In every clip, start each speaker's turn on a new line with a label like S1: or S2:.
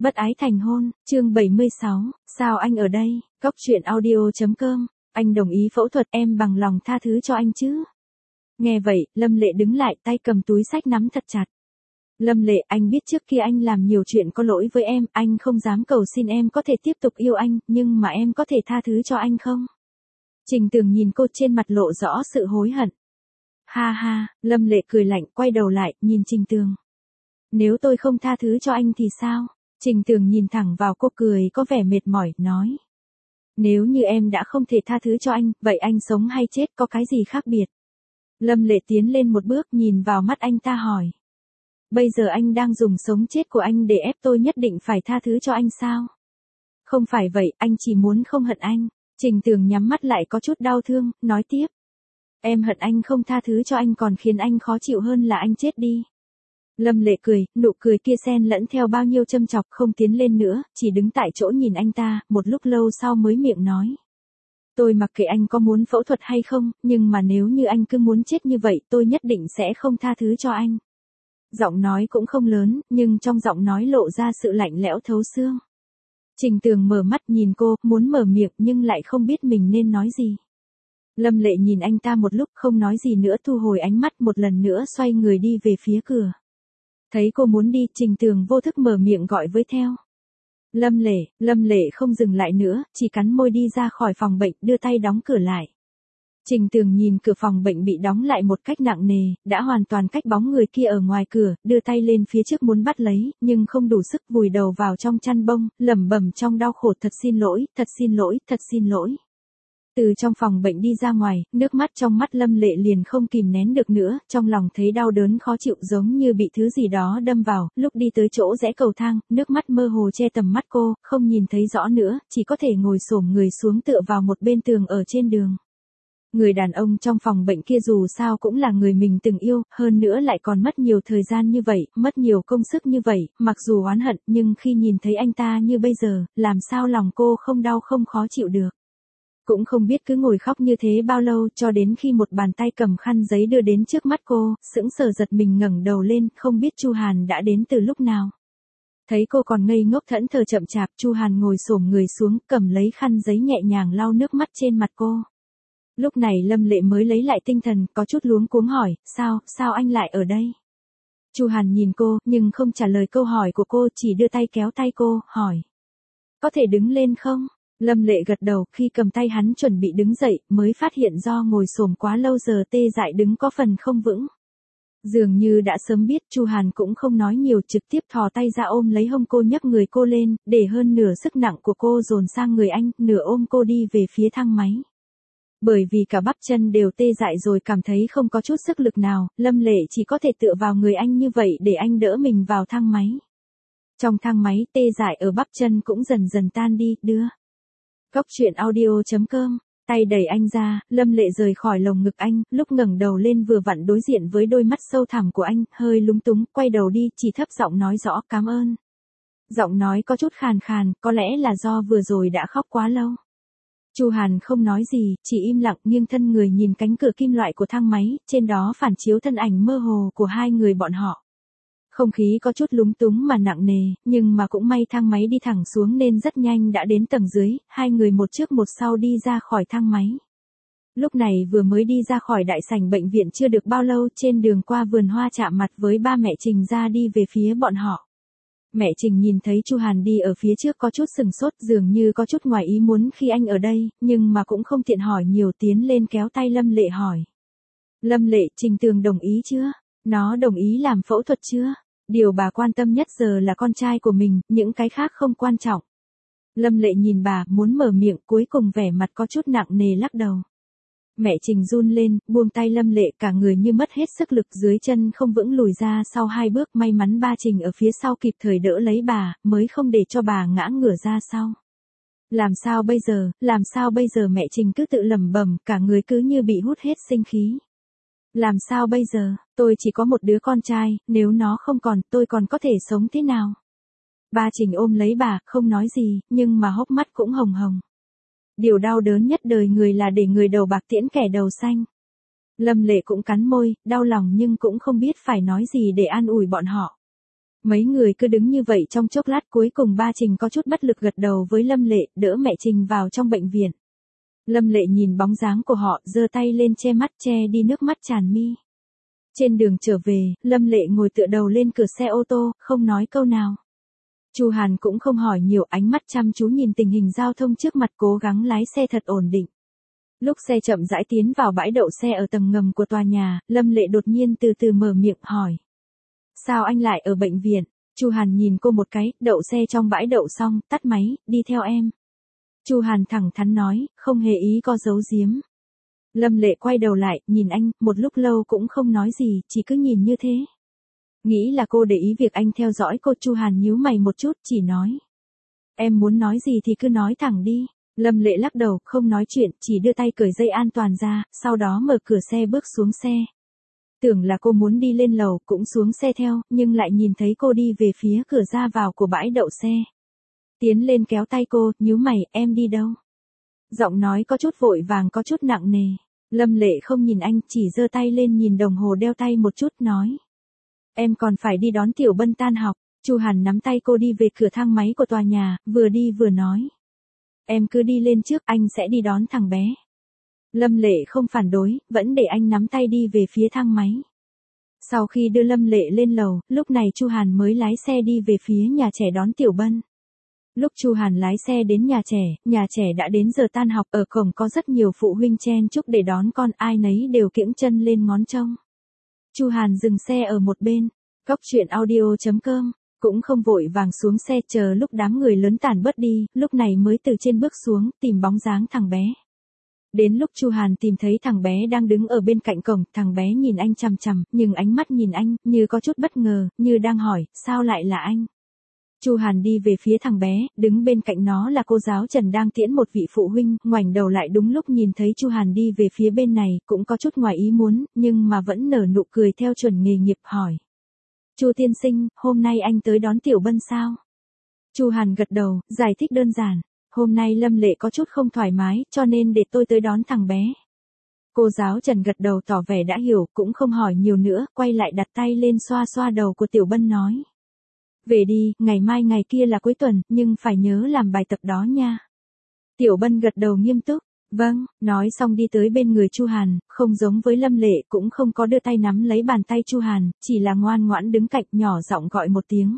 S1: Bất ái thành hôn, chương 76, sao anh ở đây, Cóc truyện audio.com, anh đồng ý phẫu thuật em bằng lòng tha thứ cho anh chứ. Nghe vậy, Lâm Lệ đứng lại tay cầm túi sách nắm thật chặt. Lâm Lệ, anh biết trước kia anh làm nhiều chuyện có lỗi với em, anh không dám cầu xin em có thể tiếp tục yêu anh, nhưng mà em có thể tha thứ cho anh không? Trình Tường nhìn cô trên mặt lộ rõ sự hối hận. Ha ha, Lâm Lệ cười lạnh quay đầu lại, nhìn Trình Tường. Nếu tôi không tha thứ cho anh thì sao? Trình Tường nhìn thẳng vào cô cười có vẻ mệt mỏi, nói. Nếu như em đã không thể tha thứ cho anh, vậy anh sống hay chết có cái gì khác biệt? Lâm Lệ tiến lên một bước nhìn vào mắt anh ta hỏi. Bây giờ anh đang dùng sống chết của anh để ép tôi nhất định phải tha thứ cho anh sao? Không phải vậy, anh chỉ muốn không hận anh. Trình Tường nhắm mắt lại có chút đau thương, nói tiếp. Em hận anh không tha thứ cho anh còn khiến anh khó chịu hơn là anh chết đi. Lâm Lệ cười, nụ cười kia xen lẫn theo bao nhiêu châm chọc không tiến lên nữa, chỉ đứng tại chỗ nhìn anh ta, một lúc lâu sau mới miệng nói. Tôi mặc kệ anh có muốn phẫu thuật hay không, nhưng mà nếu như anh cứ muốn chết như vậy tôi nhất định sẽ không tha thứ cho anh. Giọng nói cũng không lớn, nhưng trong giọng nói lộ ra sự lạnh lẽo thấu xương. Trình Tường mở mắt nhìn cô, muốn mở miệng nhưng lại không biết mình nên nói gì. Lâm Lệ nhìn anh ta một lúc không nói gì nữa thu hồi ánh mắt một lần nữa xoay người đi về phía cửa. Thấy cô muốn đi, Trình Tường vô thức mở miệng gọi với theo. Lâm Lệ không dừng lại nữa, chỉ cắn môi đi ra khỏi phòng bệnh, đưa tay đóng cửa lại. Trình Tường nhìn cửa phòng bệnh bị đóng lại một cách nặng nề, đã hoàn toàn cách bóng người kia ở ngoài cửa, đưa tay lên phía trước muốn bắt lấy, nhưng không đủ sức vùi đầu vào trong chăn bông, lẩm bẩm trong đau khổ thật xin lỗi, thật xin lỗi, thật xin lỗi. Từ trong phòng bệnh đi ra ngoài, nước mắt trong mắt Lâm Lệ liền không kìm nén được nữa, trong lòng thấy đau đớn khó chịu giống như bị thứ gì đó đâm vào, lúc đi tới chỗ rẽ cầu thang, nước mắt mơ hồ che tầm mắt cô, không nhìn thấy rõ nữa, chỉ có thể ngồi xổm người xuống tựa vào một bên tường ở trên đường. Người đàn ông trong phòng bệnh kia dù sao cũng là người mình từng yêu, hơn nữa lại còn mất nhiều thời gian như vậy, mất nhiều công sức như vậy, mặc dù oán hận, nhưng khi nhìn thấy anh ta như bây giờ, làm sao lòng cô không đau không khó chịu được. Cũng không biết cứ ngồi khóc như thế bao lâu cho đến khi một bàn tay cầm khăn giấy đưa đến trước mắt cô, sững sờ giật mình ngẩng đầu lên, không biết Chu Hàn đã đến từ lúc nào. Thấy cô còn ngây ngốc thẫn thờ chậm chạp, Chu Hàn ngồi xổm người xuống, cầm lấy khăn giấy nhẹ nhàng lau nước mắt trên mặt cô. Lúc này Lâm Lệ mới lấy lại tinh thần, có chút luống cuống hỏi, sao anh lại ở đây? Chu Hàn nhìn cô, nhưng không trả lời câu hỏi của cô, chỉ đưa tay kéo tay cô, hỏi. Có thể đứng lên không? Lâm Lệ gật đầu, khi cầm tay hắn chuẩn bị đứng dậy, mới phát hiện do ngồi xổm quá lâu giờ tê dại đứng có phần không vững. Dường như đã sớm biết, Chu Hàn cũng không nói nhiều, trực tiếp thò tay ra ôm lấy hông cô nhấc người cô lên, để hơn nửa sức nặng của cô dồn sang người anh, nửa ôm cô đi về phía thang máy. Bởi vì cả bắp chân đều tê dại rồi cảm thấy không có chút sức lực nào, Lâm Lệ chỉ có thể tựa vào người anh như vậy để anh đỡ mình vào thang máy. Trong thang máy tê dại ở bắp chân cũng dần dần tan đi, đưa. Cóc truyện audio.com, tay đẩy anh ra, Lâm Lệ rời khỏi lồng ngực anh, lúc ngẩng đầu lên vừa vặn đối diện với đôi mắt sâu thẳm của anh, hơi lúng túng, quay đầu đi, chỉ thấp giọng nói rõ cảm ơn. Giọng nói có chút khàn khàn, có lẽ là do vừa rồi đã khóc quá lâu. Chu Hàn không nói gì, chỉ im lặng nghiêng thân người nhìn cánh cửa kim loại của thang máy, trên đó phản chiếu thân ảnh mơ hồ của hai người bọn họ. Không khí có chút lúng túng mà nặng nề, nhưng mà cũng may thang máy đi thẳng xuống nên rất nhanh đã đến tầng dưới, hai người một trước một sau đi ra khỏi thang máy. Lúc này vừa mới đi ra khỏi đại sảnh bệnh viện chưa được bao lâu, trên đường qua vườn hoa chạm mặt với ba mẹ Trình ra đi về phía bọn họ. Mẹ Trình nhìn thấy Chu Hàn đi ở phía trước có chút sừng sốt, dường như có chút ngoài ý muốn khi anh ở đây, nhưng mà cũng không tiện hỏi nhiều, tiến lên kéo tay Lâm Lệ hỏi. Lâm Lệ, Trình Tường đồng ý chưa? Nó đồng ý làm phẫu thuật chưa? Điều bà quan tâm nhất giờ là con trai của mình, những cái khác không quan trọng. Lâm Lệ nhìn bà, muốn mở miệng, cuối cùng vẻ mặt có chút nặng nề lắc đầu. Mẹ Trình run lên, buông tay Lâm Lệ, cả người như mất hết sức lực, dưới chân không vững lùi ra sau hai bước, may mắn ba Trình ở phía sau kịp thời đỡ lấy bà, mới không để cho bà ngã ngửa ra sau. Làm sao bây giờ mẹ Trình cứ tự lẩm bẩm, cả người cứ như bị hút hết sinh khí. Làm sao bây giờ, tôi chỉ có một đứa con trai, nếu nó không còn, tôi còn có thể sống thế nào? Ba Trình ôm lấy bà, không nói gì, nhưng mà hốc mắt cũng hồng hồng. Điều đau đớn nhất đời người là để người đầu bạc tiễn kẻ đầu xanh. Lâm Lệ cũng cắn môi, đau lòng nhưng cũng không biết phải nói gì để an ủi bọn họ. Mấy người cứ đứng như vậy trong chốc lát, cuối cùng ba Trình có chút bất lực gật đầu với Lâm Lệ, đỡ mẹ Trình vào trong bệnh viện. Lâm Lệ nhìn bóng dáng của họ, giơ tay lên che mắt, che đi nước mắt tràn mi. Trên đường trở về, Lâm Lệ ngồi tựa đầu lên cửa xe ô tô, không nói câu nào. Chu Hàn cũng không hỏi nhiều, ánh mắt chăm chú nhìn tình hình giao thông trước mặt, cố gắng lái xe thật ổn định. Lúc xe chậm rãi tiến vào bãi đậu xe ở tầng ngầm của tòa nhà, Lâm Lệ đột nhiên từ từ mở miệng hỏi. Sao anh lại ở bệnh viện? Chu Hàn nhìn cô một cái, đậu xe trong bãi đậu xong, tắt máy, đi theo em. Chu Hàn thẳng thắn nói, không hề ý có giấu giếm. Lâm Lệ quay đầu lại, nhìn anh, một lúc lâu cũng không nói gì, chỉ cứ nhìn như thế. Nghĩ là cô để ý việc anh theo dõi cô. Chu Hàn nhíu mày một chút, chỉ nói. Em muốn nói gì thì cứ nói thẳng đi. Lâm Lệ lắc đầu, không nói chuyện, chỉ đưa tay cởi dây an toàn ra, sau đó mở cửa xe bước xuống xe. Tưởng là cô muốn đi lên lầu, cũng xuống xe theo, nhưng lại nhìn thấy cô đi về phía cửa ra vào của bãi đậu xe. Tiến lên kéo tay cô, nhíu mày, em đi đâu? Giọng nói có chút vội vàng, có chút nặng nề. Lâm Lệ không nhìn anh, chỉ giơ tay lên nhìn đồng hồ đeo tay một chút, nói. Em còn phải đi đón Tiểu Bân tan học. Chu Hàn nắm tay cô đi về cửa thang máy của tòa nhà, vừa đi vừa nói. Em cứ đi lên trước, anh sẽ đi đón thằng bé. Lâm Lệ không phản đối, vẫn để anh nắm tay đi về phía thang máy. Sau khi đưa Lâm Lệ lên lầu, lúc này Chu Hàn mới lái xe đi về phía nhà trẻ đón Tiểu Bân. Lúc Chu Hàn lái xe đến nhà trẻ đã đến giờ tan học, ở cổng có rất nhiều phụ huynh chen chúc để đón con, ai nấy đều kiễng chân lên ngóng trông. Chu Hàn dừng xe ở một bên, Cóc Truyện Audio.com, cũng không vội vàng xuống xe, chờ lúc đám người lớn tản bớt đi, lúc này mới từ trên bước xuống, tìm bóng dáng thằng bé. Đến lúc Chu Hàn tìm thấy thằng bé đang đứng ở bên cạnh cổng, thằng bé nhìn anh chằm chằm, nhưng ánh mắt nhìn anh, như có chút bất ngờ, như đang hỏi, sao lại là anh? Chu Hàn đi về phía thằng bé, đứng bên cạnh nó là cô giáo Trần đang tiễn một vị phụ huynh, ngoảnh đầu lại đúng lúc nhìn thấy Chu Hàn đi về phía bên này, cũng có chút ngoài ý muốn, nhưng mà vẫn nở nụ cười theo chuẩn nghề nghiệp, hỏi. Chu tiên sinh, hôm nay anh tới đón Tiểu Bân sao? Chu Hàn gật đầu, giải thích đơn giản. Hôm nay Lâm Lệ có chút không thoải mái, cho nên để tôi tới đón thằng bé. Cô giáo Trần gật đầu tỏ vẻ đã hiểu, cũng không hỏi nhiều nữa, quay lại đặt tay lên xoa xoa đầu của Tiểu Bân nói. Về đi, ngày mai ngày kia là cuối tuần, nhưng phải nhớ làm bài tập đó nha. Tiểu Bân gật đầu nghiêm túc. Vâng, nói xong đi tới bên người Chu Hàn, không giống với Lâm Lệ, cũng không có đưa tay nắm lấy bàn tay Chu Hàn, chỉ là ngoan ngoãn đứng cạnh, nhỏ giọng gọi một tiếng.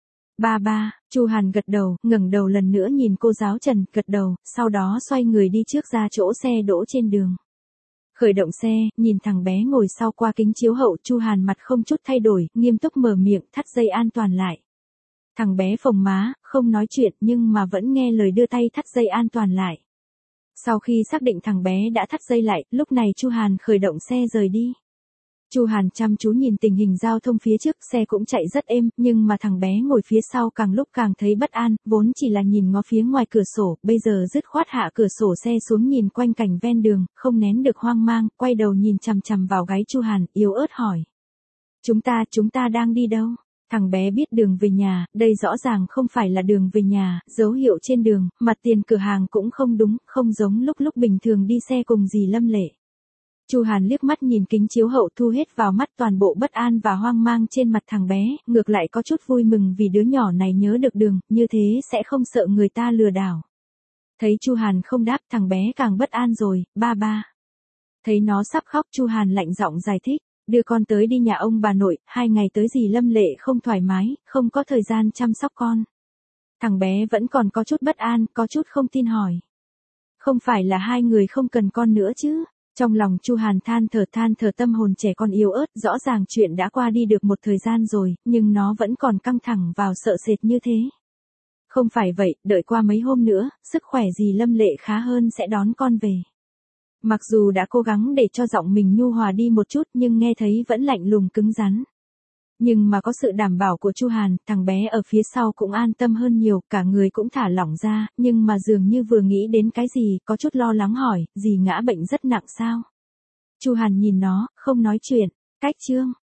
S1: Ba ba. Chu Hàn gật đầu, ngẩng đầu lần nữa nhìn cô giáo Trần, gật đầu, sau đó xoay người đi trước ra chỗ xe đỗ trên đường. Khởi động xe, nhìn thằng bé ngồi sau qua kính chiếu hậu, Chu Hàn mặt không chút thay đổi, nghiêm túc mở miệng, thắt dây an toàn lại. Thằng bé phồng má, không nói chuyện nhưng mà vẫn nghe lời đưa tay thắt dây an toàn lại. Sau khi xác định thằng bé đã thắt dây lại, lúc này Chu Hàn khởi động xe rời đi. Chu Hàn chăm chú nhìn tình hình giao thông phía trước, xe cũng chạy rất êm, nhưng mà thằng bé ngồi phía sau càng lúc càng thấy bất an, vốn chỉ là nhìn ngó phía ngoài cửa sổ, bây giờ dứt khoát hạ cửa sổ xe xuống nhìn quanh cảnh ven đường, không nén được hoang mang, quay đầu nhìn chằm chằm vào gáy Chu Hàn, yếu ớt hỏi. Chúng ta đang đi đâu? Thằng bé biết đường về nhà, đây rõ ràng không phải là đường về nhà, dấu hiệu trên đường, mặt tiền cửa hàng cũng không đúng, không giống lúc bình thường đi xe cùng dì Lâm Lệ. Chu Hàn liếc mắt nhìn kính chiếu hậu, thu hết vào mắt toàn bộ bất an và hoang mang trên mặt thằng bé, ngược lại có chút vui mừng vì đứa nhỏ này nhớ được đường, như thế sẽ không sợ người ta lừa đảo. Thấy Chu Hàn không đáp, thằng bé càng bất an rồi, ba ba. Thấy nó sắp khóc, Chu Hàn lạnh giọng giải thích, đưa con tới đi nhà ông bà nội, 2 ngày tới dì Lâm Lệ không thoải mái, không có thời gian chăm sóc con. Thằng bé vẫn còn có chút bất an, có chút không tin hỏi. Không phải là 2 người không cần con nữa chứ? Trong lòng Chu Hàn than thở tâm hồn trẻ con yếu ớt, rõ ràng chuyện đã qua đi được một thời gian rồi, nhưng nó vẫn còn căng thẳng vào sợ sệt như thế. Không phải vậy, đợi qua mấy hôm nữa, sức khỏe dì Lâm Lệ khá hơn sẽ đón con về. Mặc dù đã cố gắng để cho giọng mình nhu hòa đi một chút nhưng nghe thấy vẫn lạnh lùng cứng rắn. Nhưng mà có sự đảm bảo của Chu Hàn, thằng bé ở phía sau cũng an tâm hơn nhiều, cả người cũng thả lỏng ra, nhưng mà dường như vừa nghĩ đến cái gì, có chút lo lắng hỏi, dì ngã bệnh rất nặng sao? Chu Hàn nhìn nó, không nói chuyện, cách chương.